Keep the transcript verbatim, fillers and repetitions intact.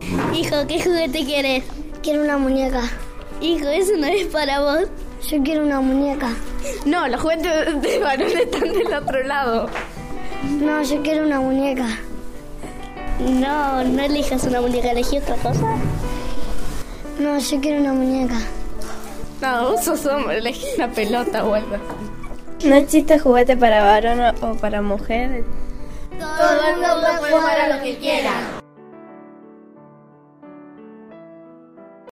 Hijo, ¿qué juguete quieres? Quiero una muñeca. Hijo, eso no es para vos. Yo quiero una muñeca. No, los juguetes de varón están del otro lado. No, yo quiero una muñeca. No, no elijas una muñeca, elegí otra cosa. No, yo quiero una muñeca. No, vos sos hombre, elegí una pelota o algo. ¿No existe juguete para varón o para mujer? Todo el mundo puede jugar a lo que quiera.